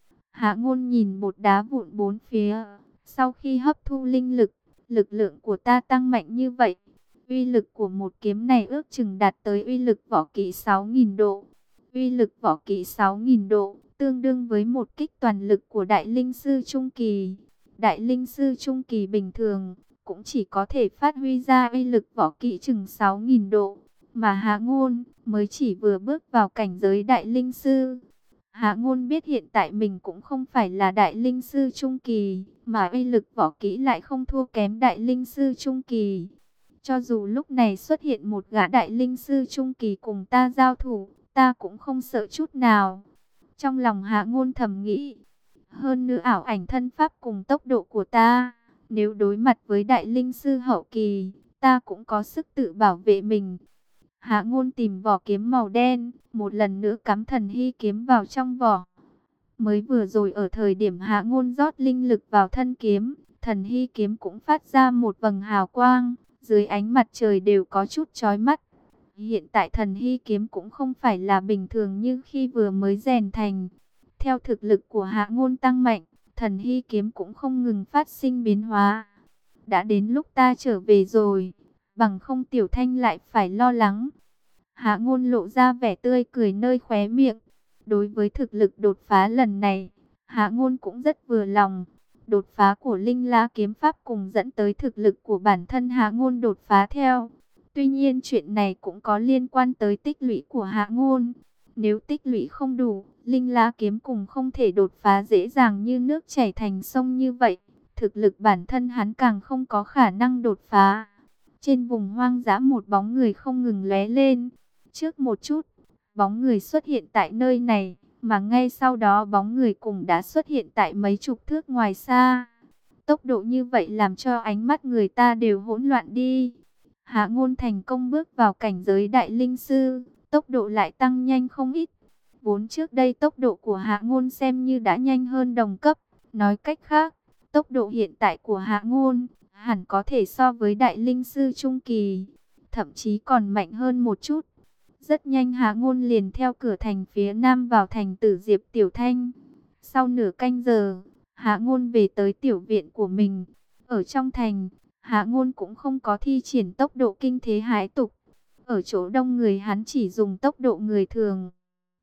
Hạ Ngôn nhìn một đá vụn bốn phía. Sau khi hấp thu linh lực, lực lượng của ta tăng mạnh như vậy. Uy lực của một kiếm này ước chừng đạt tới uy lực võ kỹ 6.000 độ. Uy lực võ kỹ 6.000 độ, tương đương với một kích toàn lực của Đại Linh Sư Trung Kỳ. Đại Linh Sư Trung Kỳ bình thường cũng chỉ có thể phát huy ra uy lực võ kỹ chừng 6.000 độ, mà Hạ Ngôn mới chỉ vừa bước vào cảnh giới Đại Linh Sư. Hạ Ngôn biết hiện tại mình cũng không phải là Đại Linh Sư Trung Kỳ, mà uy lực võ kỹ lại không thua kém Đại Linh Sư Trung Kỳ. Cho dù lúc này xuất hiện một gã Đại Linh Sư Trung Kỳ cùng ta giao thủ, ta cũng không sợ chút nào. Trong lòng Hạ Ngôn thầm nghĩ, hơn nữa ảo ảnh thân pháp cùng tốc độ của ta, nếu đối mặt với Đại Linh Sư hậu kỳ, ta cũng có sức tự bảo vệ mình. Hạ Ngôn tìm vỏ kiếm màu đen, một lần nữa cắm thần hy kiếm vào trong vỏ. Mới vừa rồi ở thời điểm Hạ Ngôn rót linh lực vào thân kiếm, Thần hy kiếm cũng phát ra một vầng hào quang, dưới ánh mặt trời đều có chút chói mắt. Hiện tại thần hy kiếm cũng không phải là bình thường như khi vừa mới rèn thành. Theo thực lực của Hạ Ngôn tăng mạnh, thần hy kiếm cũng không ngừng phát sinh biến hóa. Đã đến lúc ta trở về rồi, bằng không Tiểu Thanh lại phải lo lắng. Hạ Ngôn lộ ra vẻ tươi cười nơi khóe miệng. Đối với thực lực đột phá lần này, Hạ Ngôn cũng rất vừa lòng. Đột phá của Linh La kiếm pháp cùng dẫn tới thực lực của bản thân Hạ Ngôn đột phá theo. Tuy nhiên chuyện này cũng có liên quan tới tích lũy của Hạ Ngôn. Nếu tích lũy không đủ, Linh La kiếm cùng không thể đột phá dễ dàng như nước chảy thành sông như vậy. Thực lực bản thân hắn càng không có khả năng đột phá. Trên vùng hoang dã một bóng người không ngừng lóe lên. Trước một chút, bóng người xuất hiện tại nơi này, mà ngay sau đó bóng người cùng đã xuất hiện tại mấy chục thước ngoài xa. Tốc độ như vậy làm cho ánh mắt người ta đều hỗn loạn đi. Hạ Ngôn thành công bước vào cảnh giới đại linh sư, tốc độ lại tăng nhanh không ít. Vốn trước đây tốc độ của Hạ Ngôn xem như đã nhanh hơn đồng cấp, nói cách khác, tốc độ hiện tại của Hạ Ngôn hẳn có thể so với đại linh sư trung kỳ, thậm chí còn mạnh hơn một chút. Rất nhanh Hạ Ngôn liền theo cửa thành phía nam vào thành Tử Diệp Tiểu Thanh. Sau nửa canh giờ, Hạ Ngôn về tới tiểu viện của mình. Ở trong thành, Hạ Ngôn cũng không có thi triển tốc độ kinh thế hãi tục. Ở chỗ đông người hắn chỉ dùng tốc độ người thường.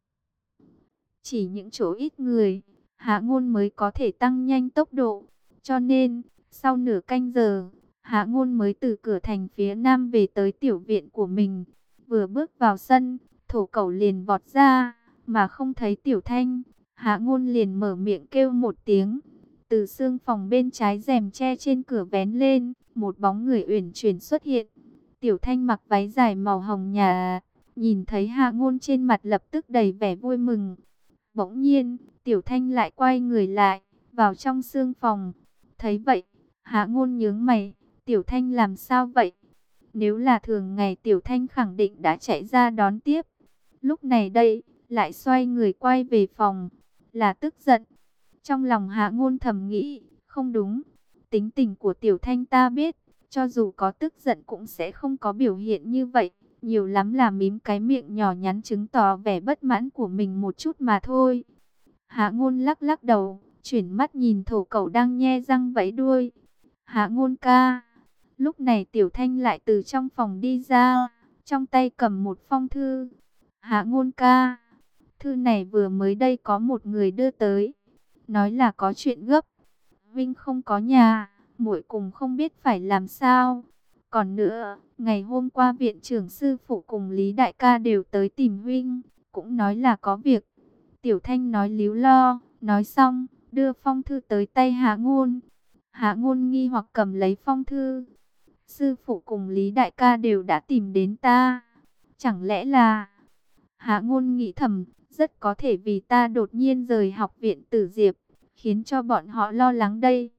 Chỉ những chỗ ít người, Hạ Ngôn mới có thể tăng nhanh tốc độ. Cho nên, sau nửa canh giờ, Hạ Ngôn mới từ cửa thành phía nam về tới tiểu viện của mình. Vừa bước vào sân, thổ cẩu liền vọt ra, mà không thấy Tiểu Thanh. Hạ Ngôn liền mở miệng kêu một tiếng. Từ xương phòng bên trái rèm che trên cửa vén lên, một bóng người uyển chuyển xuất hiện. Tiểu Thanh mặc váy dài màu hồng nhạt, nhìn thấy Hạ Ngôn trên mặt lập tức đầy vẻ vui mừng. Bỗng nhiên, Tiểu Thanh lại quay người lại, vào trong xương phòng. Thấy vậy, Hạ Ngôn nhướng mày, Tiểu Thanh làm sao vậy? Nếu là thường ngày Tiểu Thanh khẳng định đã chạy ra đón tiếp. Lúc này đây, lại xoay người quay về phòng, là tức giận. Trong lòng Hạ Ngôn thầm nghĩ, không đúng, tính tình của Tiểu Thanh ta biết, cho dù có tức giận cũng sẽ không có biểu hiện như vậy, nhiều lắm là mím cái miệng nhỏ nhắn chứng tỏ vẻ bất mãn của mình một chút mà thôi. Hạ Ngôn lắc lắc đầu, chuyển mắt nhìn thổ cẩu đang nhe răng vẫy đuôi. Hạ Ngôn ca. Lúc này Tiểu Thanh lại từ trong phòng đi ra, trong tay cầm một phong thư. Hạ Ngôn ca, thư này vừa mới đây có một người đưa tới, nói là có chuyện gấp. Vinh không có nhà, muội cùng không biết phải làm sao. Còn nữa, ngày hôm qua viện trưởng sư phụ cùng Lý đại ca đều tới tìm Vinh, cũng nói là có việc. Tiểu Thanh nói líu lo, nói xong, đưa phong thư tới tay Hạ Ngôn. Hạ Ngôn nghi hoặc cầm lấy phong thư. Sư phụ cùng Lý đại ca đều đã tìm đến ta. Chẳng lẽ là... Hạ Ngôn nghĩ thầm, rất có thể vì ta đột nhiên rời học viện Tử Diệp, khiến cho bọn họ lo lắng đây.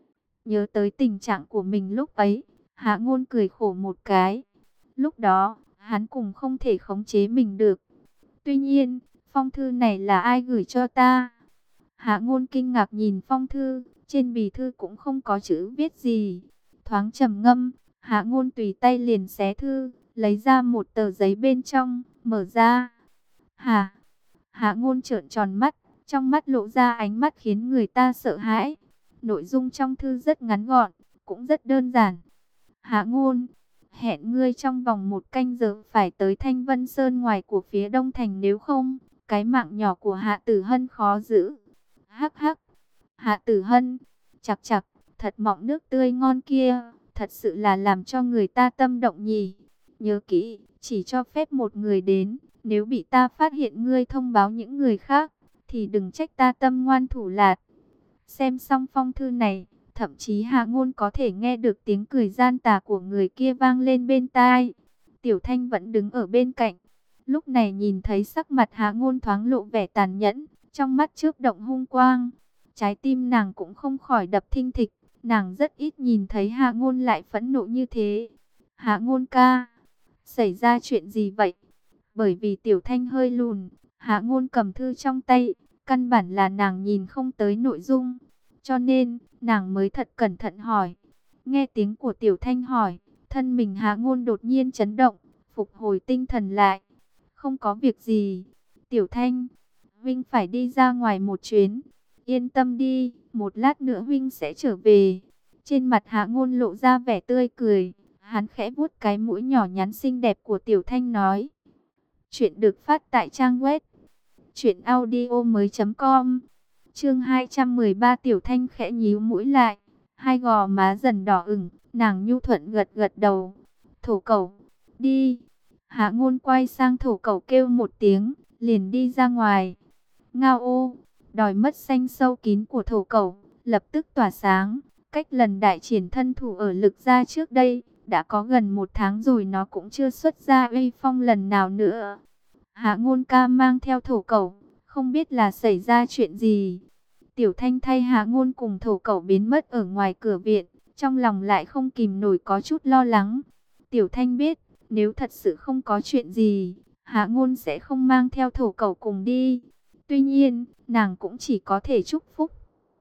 Nhớ tới tình trạng của mình lúc ấy, Hạ Ngôn cười khổ một cái. Lúc đó, hắn cùng không thể khống chế mình được. Tuy nhiên, phong thư này là ai gửi cho ta? Hạ Ngôn kinh ngạc nhìn phong thư, trên bì thư cũng không có chữ viết gì. Thoáng trầm ngâm, Hạ Ngôn tùy tay liền xé thư, lấy ra một tờ giấy bên trong, mở ra. Hả? Hạ Ngôn trợn tròn mắt, trong mắt lộ ra ánh mắt khiến người ta sợ hãi. Nội dung trong thư rất ngắn gọn, cũng rất đơn giản. Hạ Ngôn, hẹn ngươi trong vòng 1 canh giờ phải tới Thanh Vân Sơn ngoài của phía đông thành, nếu không, cái mạng nhỏ của Hạ Tử Hân khó giữ. Hắc hắc. Hạ Tử Hân, chặt chặt, thật mọng nước tươi ngon kia, thật sự là làm cho người ta tâm động nhỉ. Nhớ kỹ, chỉ cho phép một người đến, nếu bị ta phát hiện ngươi thông báo những người khác, thì đừng trách ta tâm ngoan thủ lạt. Xem xong phong thư này, thậm chí Hạ Ngôn có thể nghe được tiếng cười gian tà của người kia vang lên bên tai. Tiểu Thanh vẫn đứng ở bên cạnh. Lúc này nhìn thấy sắc mặt Hạ Ngôn thoáng lộ vẻ tàn nhẫn, trong mắt chớp động hung quang. Trái tim nàng cũng không khỏi đập thình thịch. Nàng rất ít nhìn thấy Hạ Ngôn lại phẫn nộ như thế. Hạ Ngôn ca, xảy ra chuyện gì vậy? Bởi vì Tiểu Thanh hơi lùn, Hạ Ngôn cầm thư trong tay, căn bản là nàng nhìn không tới nội dung. cho nên nàng mới thật cẩn thận hỏi. Nghe tiếng của Tiểu Thanh hỏi, thân mình Hạ Ngôn đột nhiên chấn động, phục hồi tinh thần lại. Không có việc gì. Tiểu Thanh, Vinh phải đi ra ngoài một chuyến. Yên tâm đi, một lát nữa Vinh sẽ trở về. Trên mặt Hạ Ngôn lộ ra vẻ tươi cười. Hắn khẽ vuốt cái mũi nhỏ nhắn xinh đẹp của Tiểu Thanh nói. Chuyện được phát tại trang web truyệnaudiomoi.com. Chương 213. Tiểu Thanh khẽ nhíu mũi lại, hai gò má dần đỏ ửng, nàng nhu thuận gật gật đầu. Thổ Cẩu, đi. Hạ Ngôn quay sang Thổ Cẩu kêu một tiếng, liền đi ra ngoài. Ngao ô, đòi mất xanh sâu kín của Thổ Cẩu lập tức tỏa sáng. Cách lần đại triển thân thủ ở Lực Gia trước đây, đã có gần 1 tháng rồi nó cũng chưa xuất ra uy phong lần nào nữa. Hạ Ngôn ca mang theo Thổ Cẩu, không biết là xảy ra chuyện gì. Tiểu Thanh thay Hạ Ngôn cùng Thổ Cẩu biến mất ở ngoài cửa viện, trong lòng lại không kìm nổi có chút lo lắng. Tiểu Thanh biết, nếu thật sự không có chuyện gì, Hạ Ngôn sẽ không mang theo Thổ Cẩu cùng đi. Tuy nhiên, nàng cũng chỉ có thể chúc phúc.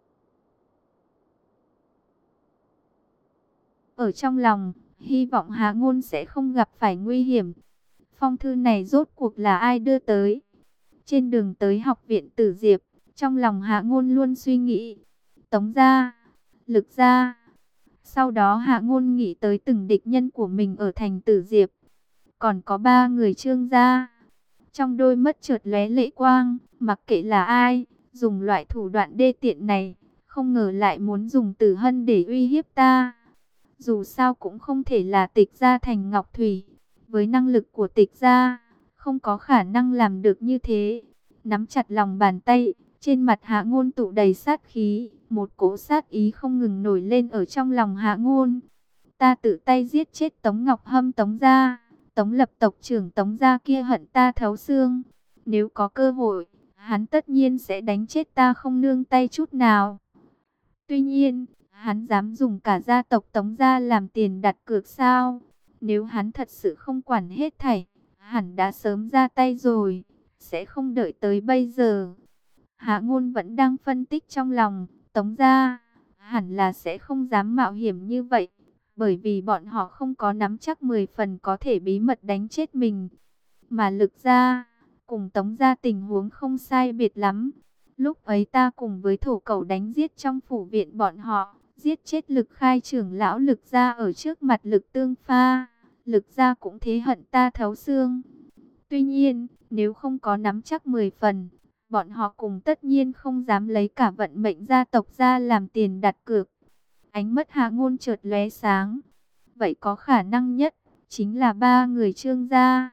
Ở trong lòng, hy vọng Hạ Ngôn sẽ không gặp phải nguy hiểm. Phong thư này rốt cuộc là ai đưa tới? Trên đường tới học viện Tử Diệp, trong lòng Hạ Ngôn luôn suy nghĩ. Tống gia, Lực gia. Sau đó Hạ Ngôn nghĩ tới từng địch nhân của mình ở thành Tử Diệp. Còn có 3 người Trương gia. Trong đôi mắt chợt lóe lệ quang, mặc kệ là ai, dùng loại thủ đoạn đê tiện này, không ngờ lại muốn dùng Tử Hân để uy hiếp ta. Dù sao cũng không thể là Tịch gia thành Ngọc Thủy. Với năng lực của Tịch gia, không có khả năng làm được như thế. Nắm chặt lòng bàn tay, trên mặt Hạ Ngôn tụ đầy sát khí, một cỗ sát ý không ngừng nổi lên ở trong lòng Hạ Ngôn. Ta tự tay giết chết Tống Ngọc Hâm Tống gia, Tống Lập tộc trưởng Tống gia kia hận ta thấu xương. Nếu có cơ hội, hắn tất nhiên sẽ đánh chết ta không nương tay chút nào. Tuy nhiên, hắn dám dùng cả gia tộc Tống gia làm tiền đặt cược sao? Nếu hắn thật sự không quản hết thảy, hẳn đã sớm ra tay rồi, sẽ không đợi tới bây giờ. Hạ Ngôn vẫn đang phân tích trong lòng, Tống gia hẳn là sẽ không dám mạo hiểm như vậy, bởi vì bọn họ không có nắm chắc 10 phần có thể bí mật đánh chết mình. Mà Lực gia cùng Tống gia tình huống không sai biệt lắm. Lúc ấy ta cùng với Thổ Cẩu đánh giết trong phủ viện bọn họ, giết chết Lực khai trưởng lão Lực gia ở trước mặt Lực Tương Pha. Lực gia cũng thế hận ta thấu xương. Tuy nhiên, nếu không có nắm chắc 10 phần, bọn họ cùng tất nhiên không dám lấy cả vận mệnh gia tộc ra làm tiền đặt cược. Ánh mắt Hạ Ngôn chợt lóe sáng. Vậy có khả năng nhất chính là 3 người Trương gia.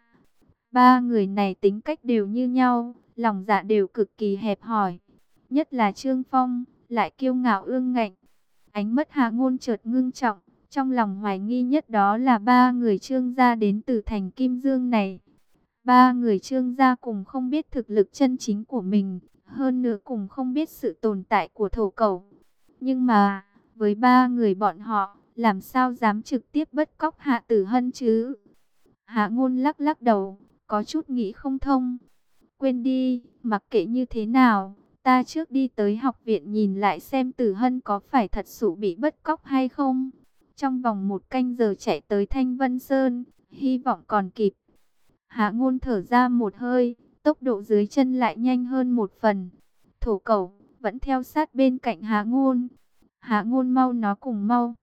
3 người này tính cách đều như nhau, lòng dạ đều cực kỳ hẹp hòi. Nhất là Trương Phong, lại kiêu ngạo ương ngạnh. Ánh mắt Hạ Ngôn chợt ngưng trọng, trong lòng hoài nghi nhất đó là 3 người Trương gia đến từ thành Kim Dương này. 3 người Trương gia cùng không biết thực lực chân chính của mình, hơn nữa cùng không biết sự tồn tại của Thổ Cẩu. Nhưng mà, với 3 người bọn họ, làm sao dám trực tiếp bắt cóc Hạ Tử Hân chứ? Hạ Ngôn lắc lắc đầu, có chút nghĩ không thông. Quên đi, mặc kệ như thế nào, ta trước đi tới học viện nhìn lại xem Tử Hân có phải thật sự bị bắt cóc hay không. Trong vòng 1 canh giờ chạy tới Thanh Vân Sơn, hy vọng còn kịp. Hạ Ngôn thở ra một hơi, tốc độ dưới chân lại nhanh hơn 1 phần. Thổ Cẩu vẫn theo sát bên cạnh Hạ Ngôn. Hạ Ngôn mau, nó cùng mau.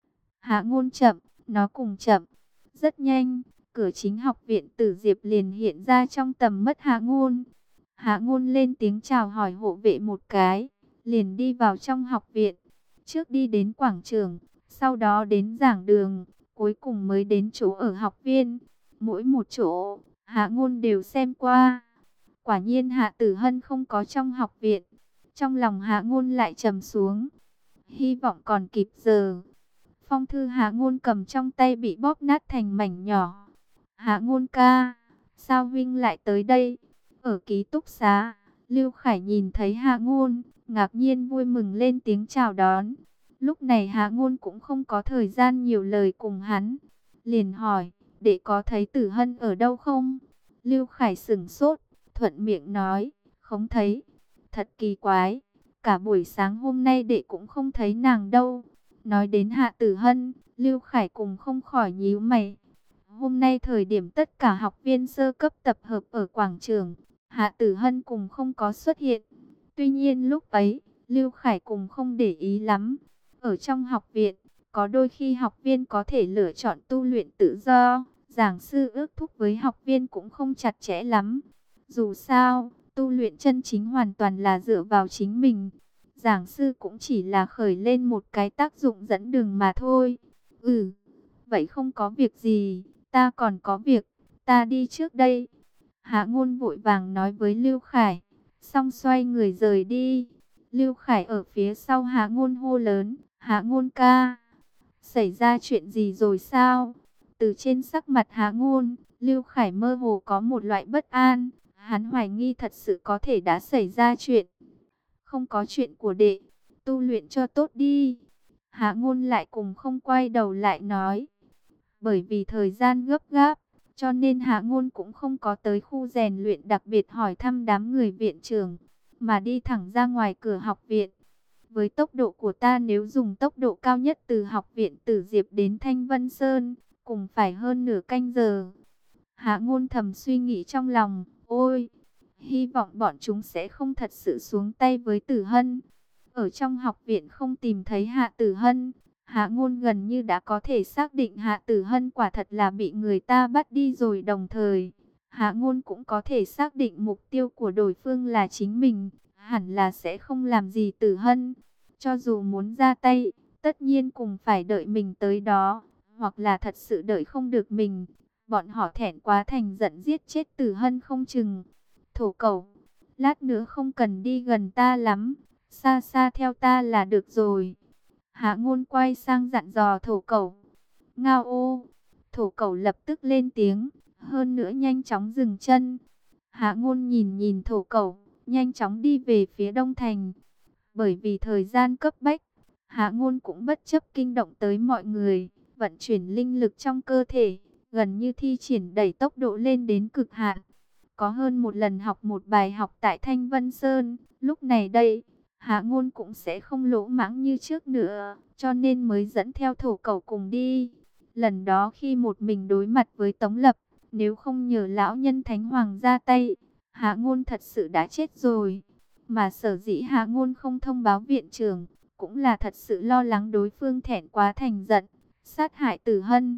Hạ Ngôn chậm, nó cùng chậm. Rất nhanh, cửa chính học viện Tử Diệp liền hiện ra trong tầm mắt Hạ Ngôn. Hạ Ngôn lên tiếng chào hỏi hộ vệ một cái, liền đi vào trong học viện. Trước đi đến quảng trường, sau đó đến giảng đường, cuối cùng mới đến chỗ ở học viên. Mỗi một chỗ, Hạ Ngôn đều xem qua. Quả nhiên Hạ Tử Hân không có trong học viện. Trong lòng Hạ Ngôn lại trầm xuống. Hy vọng còn kịp giờ. Phong thư Hạ Ngôn cầm trong tay bị bóp nát thành mảnh nhỏ. Hạ Ngôn ca, sao Vinh lại tới đây? Ở ký túc xá, Lưu Khải nhìn thấy Hạ Ngôn, ngạc nhiên vui mừng lên tiếng chào đón. Lúc này Hạ Ngôn cũng không có thời gian nhiều lời cùng hắn. Liền hỏi, đệ có thấy Tử Hân ở đâu không? Lưu Khải sửng sốt, thuận miệng nói, không thấy. Thật kỳ quái, cả buổi sáng hôm nay đệ cũng không thấy nàng đâu. Nói đến Hạ Tử Hân, Lưu Khải cùng không khỏi nhíu mày. Hôm nay thời điểm tất cả học viên sơ cấp tập hợp ở quảng trường, Hạ Tử Hân cùng không có xuất hiện. Tuy nhiên lúc ấy, Lưu Khải cùng không để ý lắm. Ở trong học viện, có đôi khi học viên có thể lựa chọn tu luyện tự do. Giảng sư ước thúc với học viên cũng không chặt chẽ lắm. Dù sao, tu luyện chân chính hoàn toàn là dựa vào chính mình. Giảng sư cũng chỉ là khởi lên một cái tác dụng dẫn đường mà thôi. Vậy không có việc gì, ta còn có việc, ta đi trước đây. Hạ Ngôn vội vàng nói với Lưu Khải, xong xoay người rời đi. Lưu Khải ở phía sau Hạ Ngôn hô lớn, Hạ Ngôn ca, xảy ra chuyện gì rồi sao? Từ trên sắc mặt Hạ Ngôn, Lưu Khải mơ hồ có một loại bất an. Hắn hoài nghi thật sự có thể đã xảy ra chuyện. Không có chuyện của đệ, tu luyện cho tốt đi. Hạ Ngôn lại cùng không quay đầu lại nói. Bởi vì thời gian gấp gáp, cho nên Hạ Ngôn cũng không có tới khu rèn luyện đặc biệt hỏi thăm đám người viện trưởng, mà đi thẳng ra ngoài cửa học viện. Với tốc độ của ta, nếu dùng tốc độ cao nhất từ học viện Tử Diệp đến Thanh Vân Sơn, cùng phải hơn nửa canh giờ. Hạ Ngôn thầm suy nghĩ trong lòng, ôi, hy vọng bọn chúng sẽ không thật sự xuống tay với Tử Hân. Ở trong học viện không tìm thấy Hạ Tử Hân, Hạ Ngôn gần như đã có thể xác định Hạ Tử Hân quả thật là bị người ta bắt đi rồi. Đồng thời, Hạ Ngôn cũng có thể xác định mục tiêu của đối phương là chính mình, hẳn là sẽ không làm gì Tử Hân. Cho dù muốn ra tay, tất nhiên cùng phải đợi mình tới đó, hoặc là thật sự đợi không được mình. Bọn họ thẹn quá thành giận giết chết Tử Hân không chừng. Thổ Cẩu, lát nữa không cần đi gần ta lắm, xa xa theo ta là được rồi. Hạ Ngôn quay sang dặn dò Thổ Cẩu. Ngao ô, Thổ Cẩu lập tức lên tiếng, hơn nữa nhanh chóng dừng chân. Hạ Ngôn nhìn nhìn Thổ Cẩu, nhanh chóng đi về phía Đông Thành. Bởi vì thời gian cấp bách, Hạ Ngôn cũng bất chấp kinh động tới mọi người, vận chuyển linh lực trong cơ thể, gần như thi triển đẩy tốc độ lên đến cực hạn. Có hơn một lần học một bài học tại Thanh Vân Sơn, lúc này đây, Hạ Ngôn cũng sẽ không lỗ mãng như trước nữa, cho nên mới dẫn theo Thổ Cẩu cùng đi. Lần đó khi một mình đối mặt với Tống Lập, nếu không nhờ lão nhân Thánh Hoàng ra tay, Hạ Ngôn thật sự đã chết rồi. Mà sở dĩ Hạ Ngôn không thông báo viện trưởng, cũng là thật sự lo lắng đối phương thẹn quá thành giận, sát hại Tử Hân.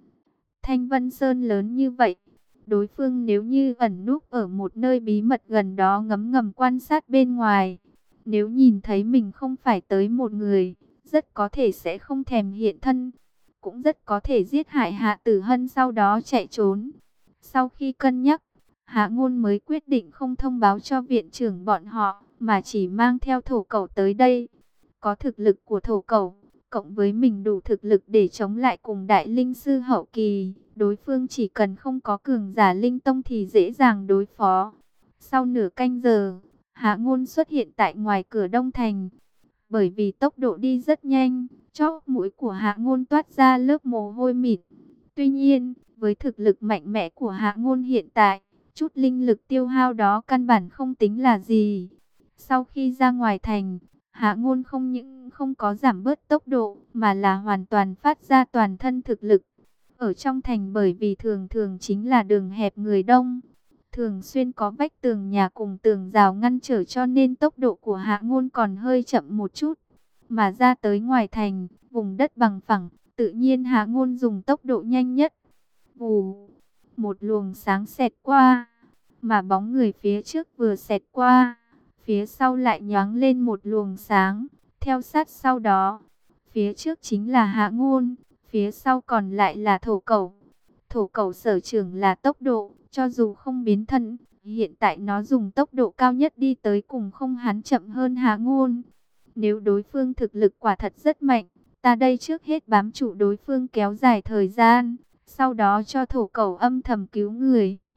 Thanh Vân Sơn lớn như vậy, đối phương nếu như ẩn núp ở một nơi bí mật gần đó ngấm ngầm quan sát bên ngoài, nếu nhìn thấy mình không phải tới một người, rất có thể sẽ không thèm hiện thân, cũng rất có thể giết hại Hạ Tử Hân sau đó chạy trốn. Sau khi cân nhắc, Hạ Ngôn mới quyết định không thông báo cho viện trưởng bọn họ, mà chỉ mang theo Thổ Cẩu tới đây. Có thực lực của Thổ Cẩu, cộng với mình đủ thực lực để chống lại cùng Đại Linh Sư hậu kỳ, đối phương chỉ cần không có cường giả Linh Tông thì dễ dàng đối phó. Sau nửa canh giờ, Hạ Ngôn xuất hiện tại ngoài cửa Đông Thành. Bởi vì tốc độ đi rất nhanh, chóp mũi của Hạ Ngôn toát ra lớp mồ hôi mịt. Tuy nhiên, với thực lực mạnh mẽ của Hạ Ngôn hiện tại, chút linh lực tiêu hao đó căn bản không tính là gì. Sau khi ra ngoài thành, Hạ Ngôn không những không có giảm bớt tốc độ, mà là hoàn toàn phát ra toàn thân thực lực. Ở trong thành bởi vì thường thường chính là đường hẹp người đông, thường xuyên có vách tường nhà cùng tường rào ngăn trở, cho nên tốc độ của Hạ Ngôn còn hơi chậm một chút. Mà ra tới ngoài thành, vùng đất bằng phẳng, tự nhiên Hạ Ngôn dùng tốc độ nhanh nhất. Vù, một luồng sáng xẹt qua, mà bóng người phía trước vừa xẹt qua, phía sau lại nhoáng lên một luồng sáng, theo sát sau đó. Phía trước chính là Hạ Ngôn, phía sau còn lại là Thổ Cẩu. Thổ Cẩu sở trường là tốc độ, cho dù không biến thân, hiện tại nó dùng tốc độ cao nhất đi tới cùng không hắn chậm hơn Hạ Ngôn. Nếu đối phương thực lực quả thật rất mạnh, ta đây trước hết bám trụ đối phương kéo dài thời gian, sau đó cho Thổ Cẩu âm thầm cứu người.